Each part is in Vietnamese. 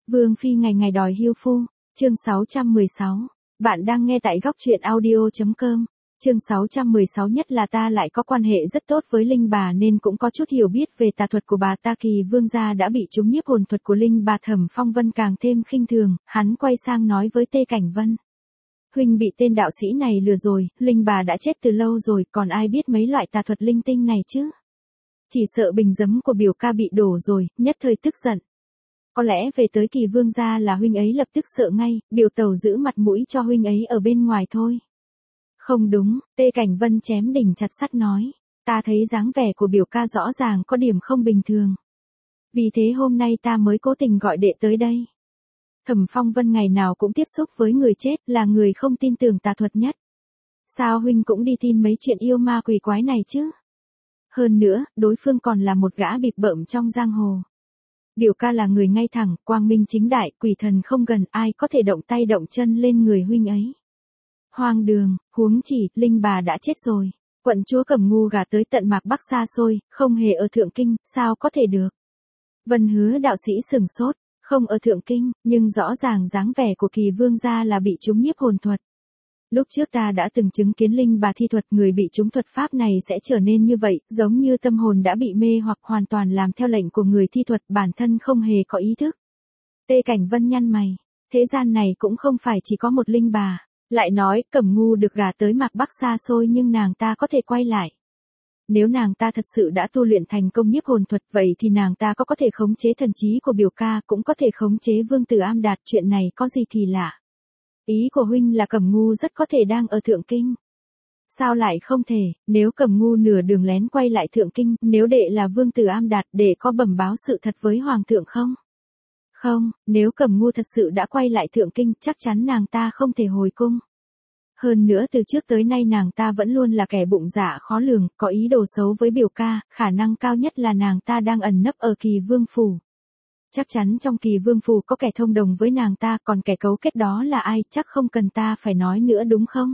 Vương phi ngày ngày đòi hưu phu, chương 616. Bạn đang nghe tại góc truyện audio.com. Chương 616 nhất là ta lại có quan hệ rất tốt với Linh bà nên cũng có chút hiểu biết về tà thuật của bà ta. Kỳ vương gia đã bị trúng nhiếp hồn thuật của Linh bà. Thẩm Phong Vân càng thêm khinh thường, hắn quay sang nói với Tê Cảnh Vân. Huynh bị tên đạo sĩ này lừa rồi, Linh bà đã chết từ lâu rồi, còn ai biết mấy loại tà thuật linh tinh này chứ? Chỉ sợ bình giấm của biểu ca bị đổ rồi, nhất thời tức giận. Có lẽ về tới Kỳ vương gia là huynh ấy lập tức sợ ngay, biểu tẩu giữ mặt mũi cho huynh ấy ở bên ngoài thôi. Không đúng, Tê Cảnh Vân chém đỉnh chặt sắt nói, ta thấy dáng vẻ của biểu ca rõ ràng có điểm không bình thường. Vì thế hôm nay ta mới cố tình gọi đệ tới đây. Thẩm Phong Vân ngày nào cũng tiếp xúc với người chết, là người không tin tưởng tà thuật nhất. Sao huynh cũng đi tin mấy chuyện yêu ma quỷ quái này chứ? Hơn nữa, đối phương còn là một gã bịp bợm trong giang hồ. Biểu ca là người ngay thẳng, quang minh chính đại, quỷ thần không gần, ai có thể động tay động chân lên người huynh ấy. Hoang đường, huống chỉ, Linh bà đã chết rồi. Quận chúa Cẩm Ngu gả tới tận mạc Bắc xa xôi, không hề ở Thượng Kinh, sao có thể được? Vân Hứa đạo sĩ sửng sốt, không ở Thượng Kinh, nhưng rõ ràng dáng vẻ của Kỳ vương gia là bị trúng nhiếp hồn thuật. Lúc trước ta đã từng chứng kiến Linh bà thi thuật, người bị trúng thuật pháp này sẽ trở nên như vậy, giống như tâm hồn đã bị mê hoặc hoàn toàn làm theo lệnh của người thi thuật, bản thân không hề có ý thức. Tê Cảnh Vân nhăn mày, thế gian này cũng không phải chỉ có một Linh bà. Lại nói, Cẩm Ngu được gả tới mạc Bắc xa xôi nhưng nàng ta có thể quay lại. Nếu nàng ta thật sự đã tu luyện thành công nhiếp hồn thuật, vậy thì nàng ta có thể khống chế thần trí của biểu ca, cũng có thể khống chế Vương tử Am Đạt, chuyện này có gì kỳ lạ? Ý của huynh là Cẩm Ngu rất có thể đang ở Thượng Kinh. Sao lại không thể, nếu Cẩm Ngu nửa đường lén quay lại Thượng Kinh, nếu đệ là Vương tử Am Đạt, đệ có bẩm báo sự thật với Hoàng thượng không? Không, nếu Cẩm Ngu thật sự đã quay lại Thượng Kinh, chắc chắn nàng ta không thể hồi cung. Hơn nữa từ trước tới nay nàng ta vẫn luôn là kẻ bụng dạ khó lường, có ý đồ xấu với biểu ca, khả năng cao nhất là nàng ta đang ẩn nấp ở Kỳ Vương phủ. Chắc chắn trong Kỳ Vương phủ có kẻ thông đồng với nàng ta, còn kẻ cấu kết đó là ai, chắc không cần ta phải nói nữa đúng không?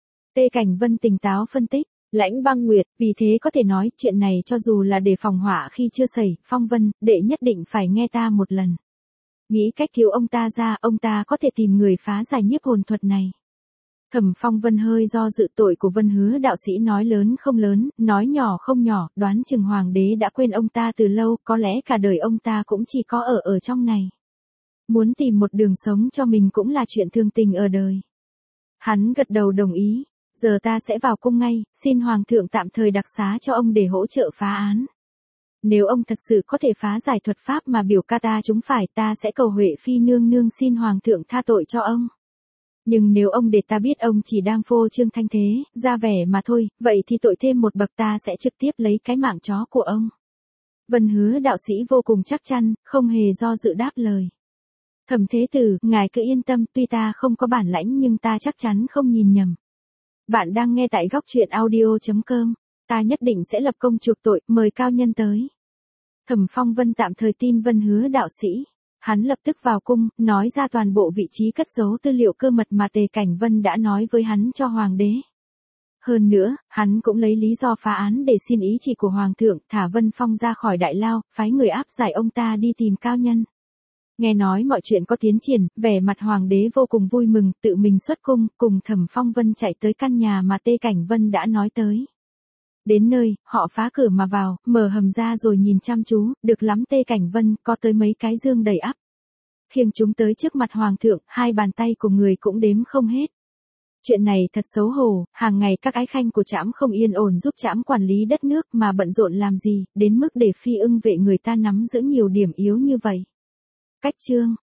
Tê Cảnh Vân tỉnh táo phân tích, Lãnh Băng Nguyệt, vì thế có thể nói chuyện này cho dù là để phòng họa khi chưa xảy, Phong Vân, đệ nhất định phải nghe ta một lần. Nghĩ cách cứu ông ta ra, ông ta có thể tìm người phá giải nhiếp hồn thuật này. Thẩm Phong Vân hơi do dự, tội của Vân Hứa đạo sĩ nói lớn không lớn, nói nhỏ không nhỏ, đoán chừng hoàng đế đã quên ông ta từ lâu, có lẽ cả đời ông ta cũng chỉ có ở trong này. Muốn tìm một đường sống cho mình cũng là chuyện thương tình ở đời. Hắn gật đầu đồng ý, giờ ta sẽ vào cung ngay, xin hoàng thượng tạm thời đặc xá cho ông để hỗ trợ phá án. Nếu ông thật sự có thể phá giải thuật pháp mà biểu ca ta chúng phải, ta sẽ cầu Huệ Phi nương nương xin hoàng thượng tha tội cho ông. Nhưng nếu ông để ta biết ông chỉ đang phô trương thanh thế, ra vẻ mà thôi, vậy thì tội thêm một bậc, ta sẽ trực tiếp lấy cái mạng chó của ông. Vân Hứa đạo sĩ vô cùng chắc chắn, không hề do dự đáp lời. Thẩm thế tử, ngài cứ yên tâm, tuy ta không có bản lãnh nhưng ta chắc chắn không nhìn nhầm. Bạn đang nghe tại góc truyện audio.com. Ta nhất định sẽ lập công chuộc tội, mời cao nhân tới. Thẩm Phong Vân tạm thời tin Vân Hứa đạo sĩ. Hắn lập tức vào cung, nói ra toàn bộ vị trí cất giấu tư liệu cơ mật mà Tề Cảnh Vân đã nói với hắn cho hoàng đế. Hơn nữa, hắn cũng lấy lý do phá án để xin ý chỉ của hoàng thượng, thả Vân Phong ra khỏi đại lao, phái người áp giải ông ta đi tìm cao nhân. Nghe nói mọi chuyện có tiến triển, vẻ mặt hoàng đế vô cùng vui mừng, tự mình xuất cung, cùng Thẩm Phong Vân chạy tới căn nhà mà Tê Cảnh Vân đã nói tới. Đến nơi, họ phá cửa mà vào, mở hầm ra rồi nhìn chăm chú, được lắm. Tê Cảnh Vân, có tới mấy cái dương đầy ắp. Khiêng chúng tới trước mặt hoàng thượng, hai bàn tay của người cũng đếm không hết. Chuyện này thật xấu hổ, hàng ngày các ái khanh của trẫm không yên ổn giúp trẫm quản lý đất nước mà bận rộn làm gì, đến mức để Phi Ưng vệ người ta nắm giữ nhiều điểm yếu như vậy. Cách chương,